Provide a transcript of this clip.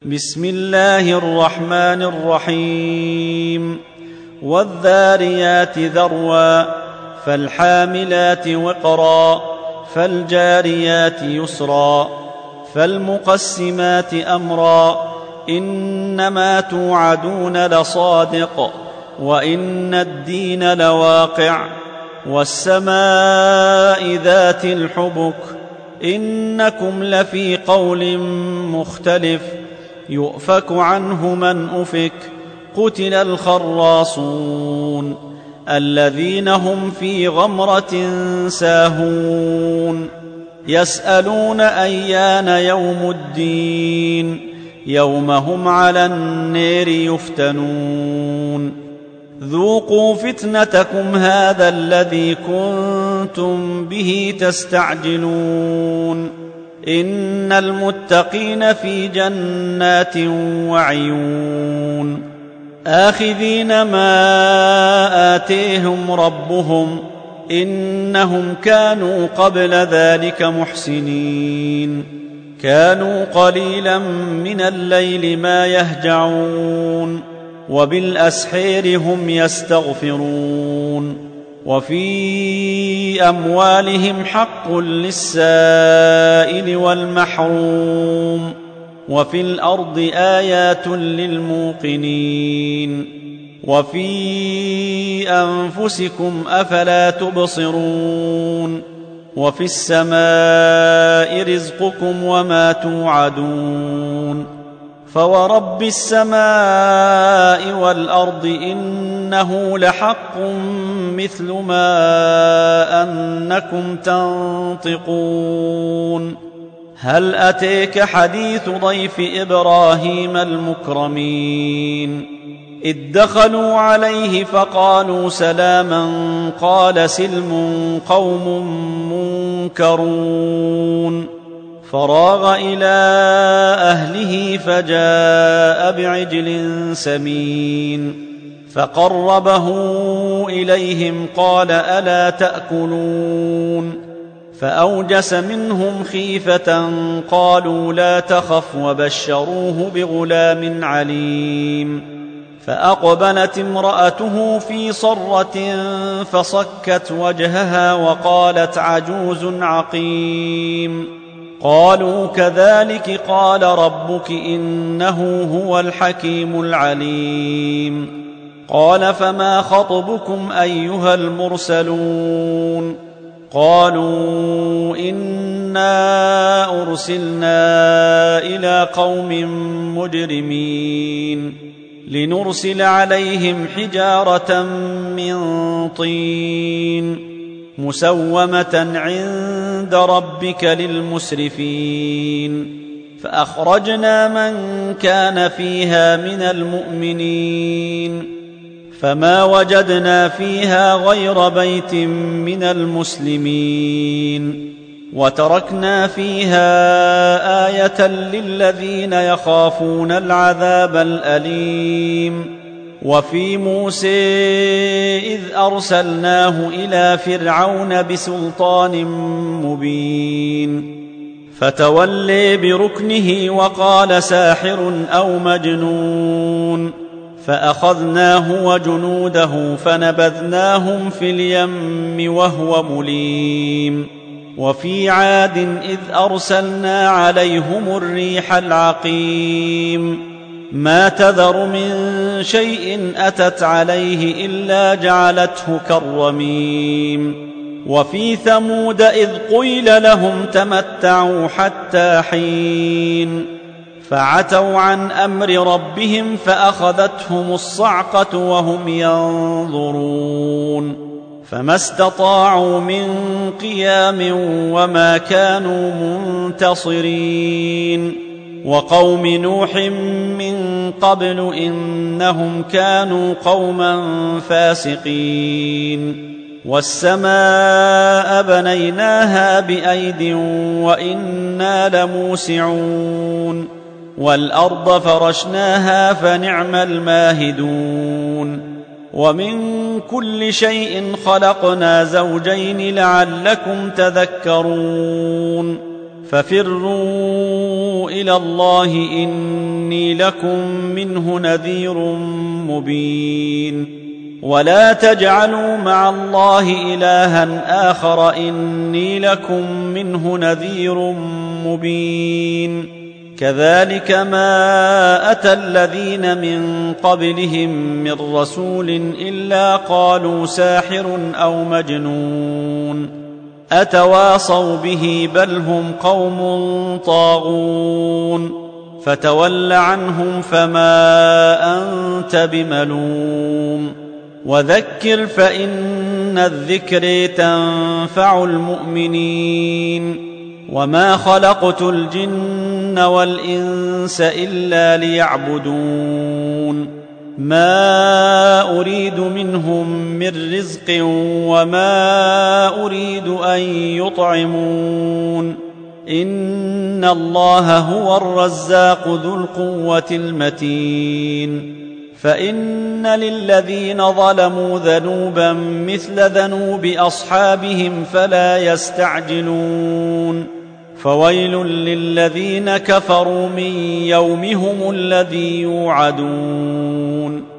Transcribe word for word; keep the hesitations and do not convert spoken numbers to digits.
بسم الله الرحمن الرحيم والذاريات ذروا فالحاملات وقرا فالجاريات يسرا فالمقسمات أمرا إنما توعدون لصادق وإن الدين لواقع والسماء ذات الحبك إنكم لفي قول مختلف يؤفك عنه من أفك قتل الخراصون الذين هم في غمرة ساهون يسألون أيان يوم الدين يوم هم على النار يفتنون ذوقوا فتنتكم هذا الذي كنتم به تستعجلون إن المتقين في جنات وعيون آخذين ما آتيهم ربهم إنهم كانوا قبل ذلك محسنين كانوا قليلا من الليل ما يهجعون وبالأسحير هم يستغفرون وفي أموالهم حق للسائل والمحروم وفي الأرض آيات للموقنين وفي أنفسكم أفلا تبصرون وفي السماء رزقكم وما توعدون فورب السماء والأرض إنه لحق مثل ما أنكم تنطقون هل أتيك حديث ضيف إبراهيم المكرمين إذ دخلوا عليه فقالوا سلاما قال سلم قوم منكرون فراغ إلى أهله فجاء بعجل سمين فقربه إليهم قال ألا تأكلون فأوجس منهم خيفة قالوا لا تخف وبشروه بغلام عليم فأقبلت امرأته في صرة فصكت وجهها وقالت عجوز عقيم قالوا كذلك قال ربك إنه هو الحكيم العليم قال فما خطبكم أيها المرسلون قالوا إنا أرسلنا إلى قوم مجرمين لنرسل عليهم حجارة من طين مسومة عند ربك للمسرفين فأخرجنا من كان فيها من المؤمنين فما وجدنا فيها غير بيت من المسلمين وتركنا فيها آية للذين يخافون العذاب الأليم وفي موسى إذ أرسلناه إلى فرعون بسلطان مبين فتولي بركنه وقال ساحر أو مجنون فأخذناه وجنوده فنبذناهم في اليم وهو مليم وفي عاد إذ أرسلنا عليهم الريح العقيم ما تذر من شيء أتت عليه إلا جعلته كالرميم وفي ثمود إذ قيل لهم تمتعوا حتى حين فعتوا عن أمر ربهم فأخذتهم الصعقة وهم ينظرون فما استطاعوا من قيام وما كانوا منتصرين وقوم نوح من قبل إنهم كانوا قوما فاسقين والسماء بنيناها بأيد وإنا لموسعون والأرض فرشناها فنعم الماهدون ومن كل شيء خلقنا زوجين لعلكم تذكرون ففروا إلى الله إني لكم منه نذير مبين ولا تجعلوا مع الله إلها آخر إني لكم منه نذير مبين كذلك ما أتى الذين من قبلهم من رسول إلا قالوا ساحر أو مجنون أتواصوا به بل هم قوم طاغون فتول عنهم فما أنت بملوم وذكر فإن الذكر تنفع المؤمنين وما خلقت الجن والإنس إلا ليعبدون ما أريد منهم من رزق وما أريد أن يطعمون إن الله هو الرزاق ذو القوة المتين فإن للذين ظلموا ذنوبا مثل ذنوب أصحابهم فلا يستعجلون فويل للذين كفروا من يومهم الذي يوعدون